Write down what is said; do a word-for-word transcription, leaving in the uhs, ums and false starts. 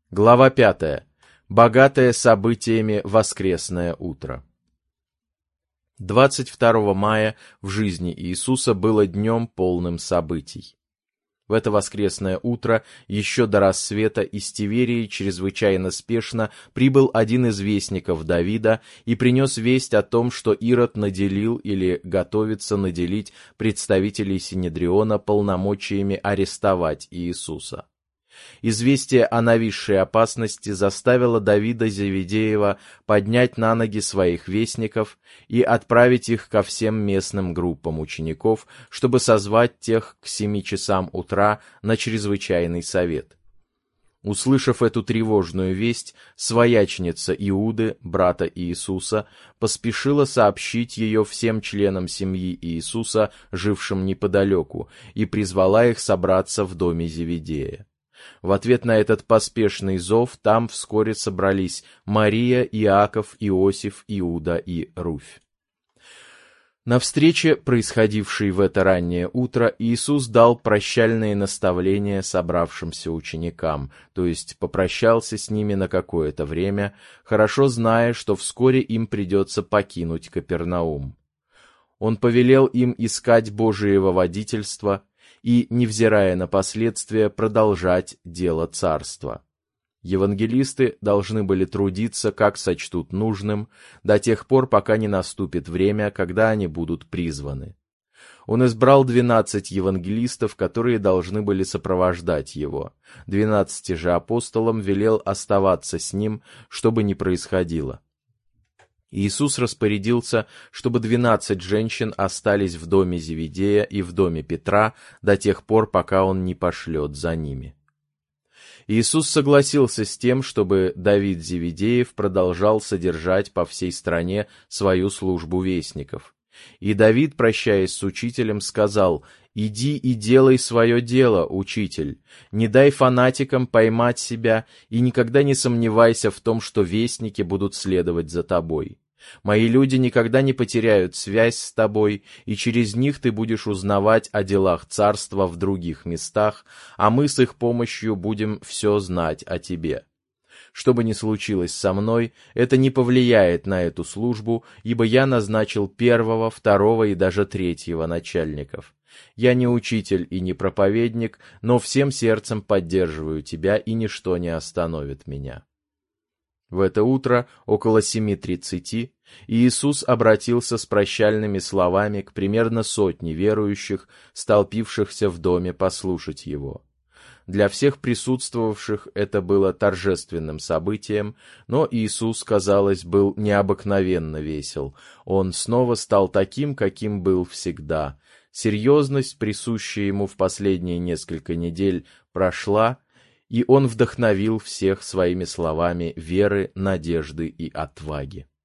Глава пятая. Богатое событиями воскресное утро. двадцать второго мая в жизни Иисуса было днем полным событий. В это воскресное утро, еще до рассвета, из Тиверии чрезвычайно спешно прибыл один из вестников Давида и принес весть о том, что Ирод наделил или готовится наделить представителей Синедриона полномочиями арестовать Иисуса. Известие о нависшей опасности заставило Давида Зеведеева поднять на ноги своих вестников и отправить их ко всем местным группам учеников, чтобы созвать тех к семи часам утра на чрезвычайный совет. Услышав эту тревожную весть, свояченица Иуды, брата Иисуса, поспешила сообщить ее всем членам семьи Иисуса, жившим неподалеку, и призвала их собраться в доме Зеведея. В ответ на этот поспешный зов там вскоре собрались Мария, Иаков, Иосиф, Иуда и Руфь. На встрече, происходившей в это раннее утро, Иисус дал прощальные наставления собравшимся ученикам, то есть попрощался с ними на какое-то время, хорошо зная, что вскоре им придется покинуть Капернаум. Он повелел им искать Божиего водительства и, невзирая на последствия, продолжать дело царства. Евангелисты должны были трудиться, как сочтут нужным, до тех пор, пока не наступит время, когда они будут призваны. Он избрал двенадцать евангелистов, которые должны были сопровождать его. Двенадцати же апостолам велел оставаться с ним, что бы ни происходило. Иисус распорядился, чтобы двенадцать женщин остались в доме Зеведея и в доме Петра до тех пор, пока он не пошлет за ними. Иисус согласился с тем, чтобы Давид Зеведеев продолжал содержать по всей стране свою службу вестников. И Давид, прощаясь с учителем, сказал: «Иди и делай свое дело, учитель, не дай фанатикам поймать себя и никогда не сомневайся в том, что вестники будут следовать за тобой. Мои люди никогда не потеряют связь с тобой, и через них ты будешь узнавать о делах царства в других местах, а мы с их помощью будем все знать о тебе. Что бы ни случилось со мной, это не повлияет на эту службу, ибо я назначил первого, второго и даже третьего начальников. Я не учитель и не проповедник, но всем сердцем поддерживаю тебя, и ничто не остановит меня». В это утро, около семи тридцати, Иисус обратился с прощальными словами к примерно сотне верующих, столпившихся в доме послушать Его. Для всех присутствовавших это было торжественным событием, но Иисус, казалось, был необыкновенно весел. Он снова стал таким, каким был всегда. Серьезность, присущая ему в последние несколько недель, прошла, и он вдохновил всех своими словами веры, надежды и отваги.